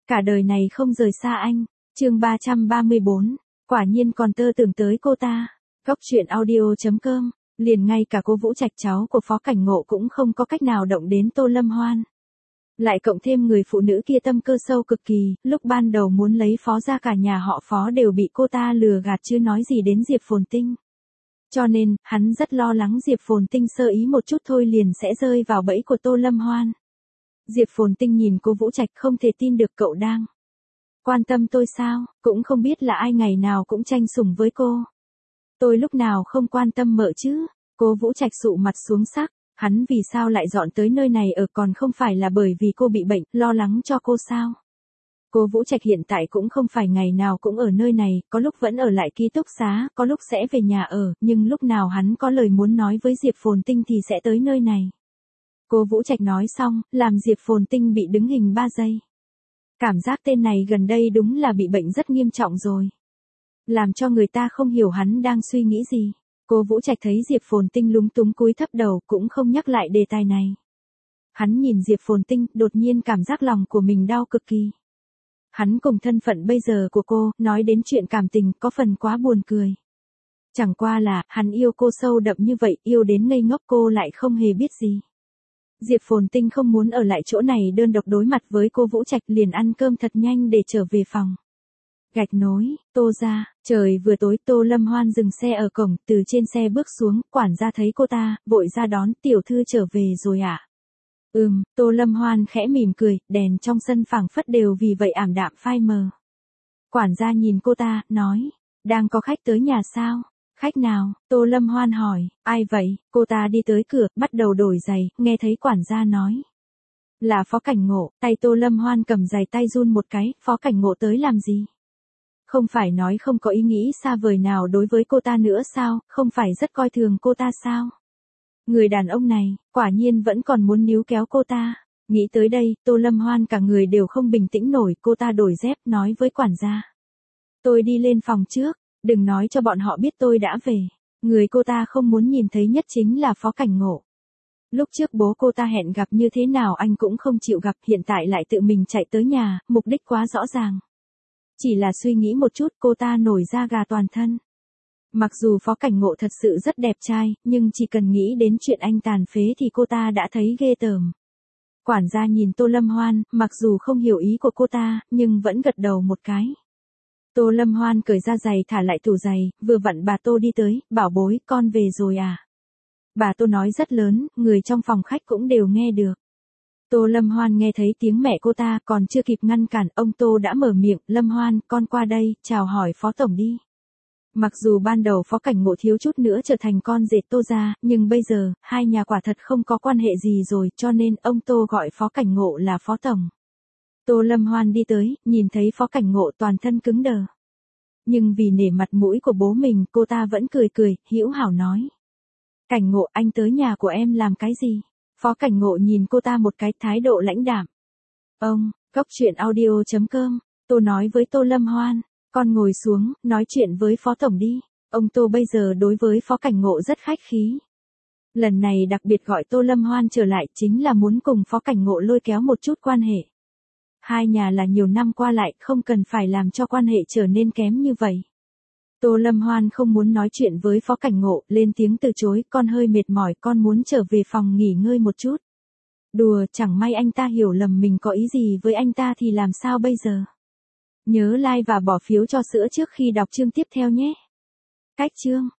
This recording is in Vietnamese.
Cả đời này không rời xa anh. Chương 334. Quả nhiên còn tơ tưởng tới cô ta. Góc truyện audio.com. Liền ngay cả cô Vũ Trạch cháu của Phó Cảnh Ngộ cũng không có cách nào động đến Tô Lâm Hoan. Lại cộng thêm người phụ nữ kia tâm cơ sâu cực kỳ, lúc ban đầu muốn lấy Phó ra cả nhà họ Phó đều bị cô ta lừa gạt chứ nói gì đến Diệp Phồn Tinh. Cho nên, hắn rất lo lắng Diệp Phồn Tinh sơ ý một chút thôi liền sẽ rơi vào bẫy của Tô Lâm Hoan. Diệp Phồn Tinh nhìn cô Vũ Trạch không thể tin được cậu đang quan tâm tôi sao, cũng không biết là ai ngày nào cũng tranh sủng với cô. Tôi lúc nào không quan tâm mợ chứ, cô Vũ Trạch sụ mặt xuống sắc, hắn vì sao lại dọn tới nơi này ở còn không phải là bởi vì cô bị bệnh, lo lắng cho cô sao. Cô Vũ Trạch hiện tại cũng không phải ngày nào cũng ở nơi này, có lúc vẫn ở lại ký túc xá, có lúc sẽ về nhà ở, nhưng lúc nào hắn có lời muốn nói với Diệp Phồn Tinh thì sẽ tới nơi này. Cô Vũ Trạch nói xong, làm Diệp Phồn Tinh bị đứng hình 3 giây. Cảm giác tên này gần đây đúng là bị bệnh rất nghiêm trọng rồi. Làm cho người ta không hiểu hắn đang suy nghĩ gì. Cô Vũ Trạch thấy Diệp Phồn Tinh lúng túng cúi thấp đầu cũng không nhắc lại đề tài này. Hắn nhìn Diệp Phồn Tinh, đột nhiên cảm giác lòng của mình đau cực kỳ. Hắn cùng thân phận bây giờ của cô, nói đến chuyện cảm tình có phần quá buồn cười. Chẳng qua là, hắn yêu cô sâu đậm như vậy, yêu đến ngây ngốc cô lại không hề biết gì. Diệp Phồn Tinh không muốn ở lại chỗ này đơn độc đối mặt với cô Vũ Trạch liền ăn cơm thật nhanh để trở về phòng. Gạch nối, Tô ra, trời vừa tối Tô Lâm Hoan dừng xe ở cổng, từ trên xe bước xuống, quản gia thấy cô ta, vội ra đón, tiểu thư trở về rồi ạ. Tô Lâm Hoan khẽ mỉm cười, đèn trong sân phảng phất đều vì vậy ảm đạm phai mờ. Quản gia nhìn cô ta, nói, đang có khách tới nhà sao? Khách nào? Tô Lâm Hoan hỏi, ai vậy? Cô ta đi tới cửa, bắt đầu đổi giày, nghe thấy quản gia nói. Là Phó Cảnh Ngộ, tay Tô Lâm Hoan cầm giày tay run một cái, Phó Cảnh Ngộ tới làm gì? Không phải nói không có ý nghĩ xa vời nào đối với cô ta nữa sao, không phải rất coi thường cô ta sao? Người đàn ông này, quả nhiên vẫn còn muốn níu kéo cô ta. Nghĩ tới đây, Tô Lâm Hoan cả người đều không bình tĩnh nổi, cô ta đổi dép nói với quản gia. Tôi đi lên phòng trước, đừng nói cho bọn họ biết tôi đã về. Người cô ta không muốn nhìn thấy nhất chính là Phó Cảnh Ngộ. Lúc trước bố cô ta hẹn gặp như thế nào anh cũng không chịu gặp, hiện tại lại tự mình chạy tới nhà, mục đích quá rõ ràng. Chỉ là suy nghĩ một chút cô ta nổi da gà toàn thân. Mặc dù Phó Cảnh Ngộ thật sự rất đẹp trai, nhưng chỉ cần nghĩ đến chuyện anh tàn phế thì cô ta đã thấy ghê tởm. Quản gia nhìn Tô Lâm Hoan, mặc dù không hiểu ý của cô ta, nhưng vẫn gật đầu một cái. Tô Lâm Hoan cởi ra giày thả lại tủ giày, vừa vặn bà Tô đi tới, bảo bối, con về rồi à? Bà Tô nói rất lớn, người trong phòng khách cũng đều nghe được. Tô Lâm Hoan nghe thấy tiếng mẹ cô ta còn chưa kịp ngăn cản, ông Tô đã mở miệng, Lâm Hoan, con qua đây, chào hỏi Phó Tổng đi. Mặc dù ban đầu Phó Cảnh Ngộ thiếu chút nữa trở thành con dệt Tô ra, nhưng bây giờ, hai nhà quả thật không có quan hệ gì rồi, cho nên ông Tô gọi Phó Cảnh Ngộ là Phó Tổng. Tô Lâm Hoan đi tới, nhìn thấy Phó Cảnh Ngộ toàn thân cứng đờ. Nhưng vì nể mặt mũi của bố mình, cô ta vẫn cười cười, hữu hảo nói. Cảnh Ngộ, anh tới nhà của em làm cái gì? Phó Cảnh Ngộ nhìn cô ta một cái, thái độ lãnh đạm. Ông, góc truyện audio.com, Tô nói với Tô Lâm Hoan, con ngồi xuống, nói chuyện với Phó Tổng đi. Ông Tô bây giờ đối với Phó Cảnh Ngộ rất khách khí. Lần này đặc biệt gọi Tô Lâm Hoan trở lại chính là muốn cùng Phó Cảnh Ngộ lôi kéo một chút quan hệ. Hai nhà là nhiều năm qua lại, không cần phải làm cho quan hệ trở nên kém như vậy. Tô Lâm Hoan không muốn nói chuyện với Phó Cảnh Ngộ, lên tiếng từ chối, con hơi mệt mỏi, con muốn trở về phòng nghỉ ngơi một chút. Đùa, chẳng may anh ta hiểu lầm mình có ý gì với anh ta thì làm sao bây giờ? Nhớ like và bỏ phiếu cho sữa trước khi đọc chương tiếp theo nhé. Cách chương